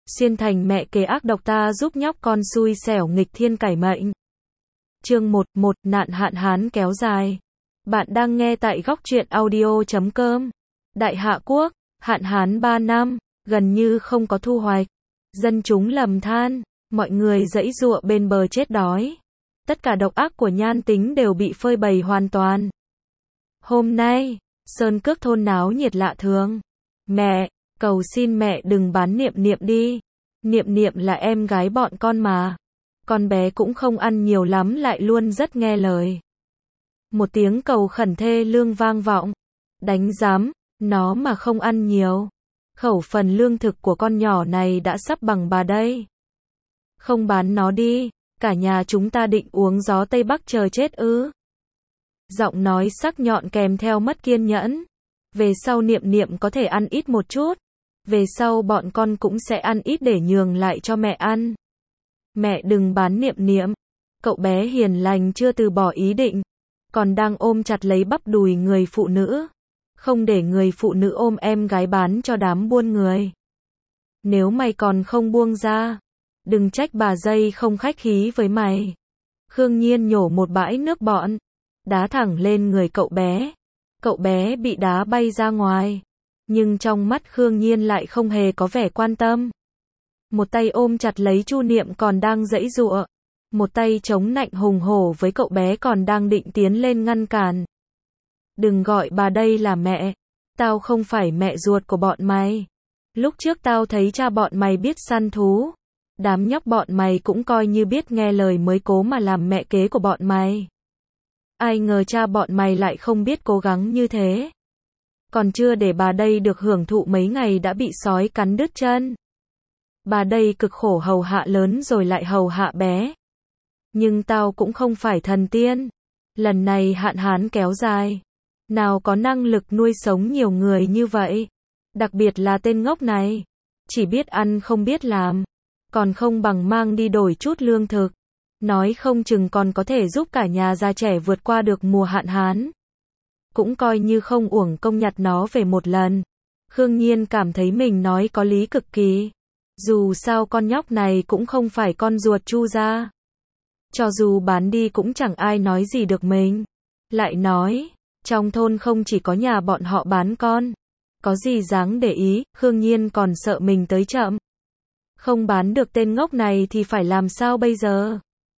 xuyên thành mẹ kế ác độc ta giúp nhóc con xui xẻo nghịch thiên cải mệnh. Chương 1, nạn hạn hán kéo dài. Bạn đang nghe tại góc truyện audio.com. Đại Hạ Quốc, hạn hán 3 năm, gần như không có thu hoạch. Dân chúng lầm than, mọi người giãy giụa bên bờ chết đói. Tất cả độc ác của Nhan Tính đều bị phơi bày hoàn toàn. Hôm nay, Sơn Cước thôn náo nhiệt lạ thường. Mẹ, cầu xin mẹ đừng bán Niệm Niệm đi. Niệm Niệm là em gái bọn con mà. Con bé cũng không ăn nhiều lắm lại luôn rất nghe lời. Một tiếng cầu khẩn thê lương vang vọng. Đánh giám, nó mà không ăn nhiều. Khẩu phần lương thực của con nhỏ này đã sắp bằng bà đây. Không bán nó đi, cả nhà chúng ta định uống gió Tây Bắc chờ chết ư. Giọng nói sắc nhọn kèm theo mất kiên nhẫn. Về sau Niệm Niệm có thể ăn ít một chút. Về sau bọn con cũng sẽ ăn ít để nhường lại cho mẹ ăn. Mẹ đừng bán Niệm Niệm. Cậu bé hiền lành chưa từ bỏ ý định. Còn đang ôm chặt lấy bắp đùi người phụ nữ. Không để người phụ nữ ôm em gái bán cho đám buôn người. Nếu mày còn không buông ra, đừng trách bà dây không khách khí với mày. Khương Nhiên nhổ một bãi nước bọt, đá thẳng lên người cậu bé. Cậu bé bị đá bay ra ngoài. Nhưng trong mắt Khương Nhiên lại không hề có vẻ quan tâm. Một tay ôm chặt lấy Chu Niệm còn đang giãy giụa. Một tay chống nạnh hùng hổ với cậu bé còn đang định tiến lên ngăn cản. Đừng gọi bà đây là mẹ. Tao không phải mẹ ruột của bọn mày. Lúc trước tao thấy cha bọn mày biết săn thú. Đám nhóc bọn mày cũng coi như biết nghe lời mới cố mà làm mẹ kế của bọn mày. Ai ngờ cha bọn mày lại không biết cố gắng như thế. Còn chưa để bà đây được hưởng thụ mấy ngày đã bị sói cắn đứt chân. Bà đây cực khổ hầu hạ lớn rồi lại hầu hạ bé. Nhưng tao cũng không phải thần tiên. Lần này hạn hán kéo dài. Nào có năng lực nuôi sống nhiều người như vậy. Đặc biệt là tên ngốc này. Chỉ biết ăn không biết làm. Còn không bằng mang đi đổi chút lương thực. Nói không chừng còn có thể giúp cả nhà già trẻ vượt qua được mùa hạn hán. Cũng coi như không uổng công nhặt nó về một lần. Khương Nhiên cảm thấy mình nói có lý cực kỳ. Dù sao con nhóc này cũng không phải con ruột Chu gia. Cho dù bán đi cũng chẳng ai nói gì được mình. Lại nói, trong thôn không chỉ có nhà bọn họ bán con. Có gì dáng để ý, Khương Nhiên còn sợ mình tới chậm. Không bán được tên ngốc này thì phải làm sao bây giờ?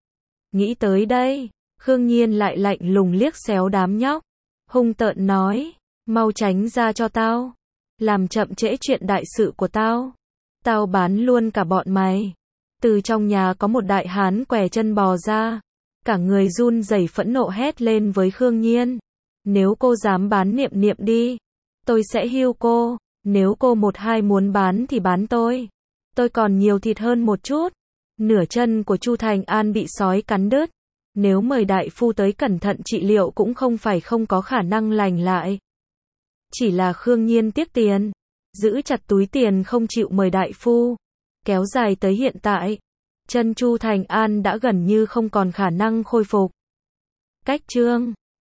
Nghĩ tới đây, Khương Nhiên lại lạnh lùng liếc xéo đám nhóc. Hung tợn nói, mau tránh ra cho tao. Làm chậm trễ chuyện đại sự của tao. Tao bán luôn cả bọn mày. Từ trong nhà có một đại hán què chân bò ra. Cả người run rẩy phẫn nộ hét lên với Khương Nhiên. Nếu cô dám bán Niệm Niệm đi, tôi sẽ hưu cô. Nếu cô một hai muốn bán thì bán tôi. Tôi còn nhiều thịt hơn một chút. Nửa chân của Chu Thành An bị sói cắn đứt. Nếu mời đại phu tới cẩn thận trị liệu cũng không phải không có khả năng lành lại. Chỉ là Khương Nhiên tiếc tiền. Giữ chặt túi tiền không chịu mời đại phu. Kéo dài tới hiện tại. Chân Chu Thành An đã gần như không còn khả năng khôi phục. Cách chương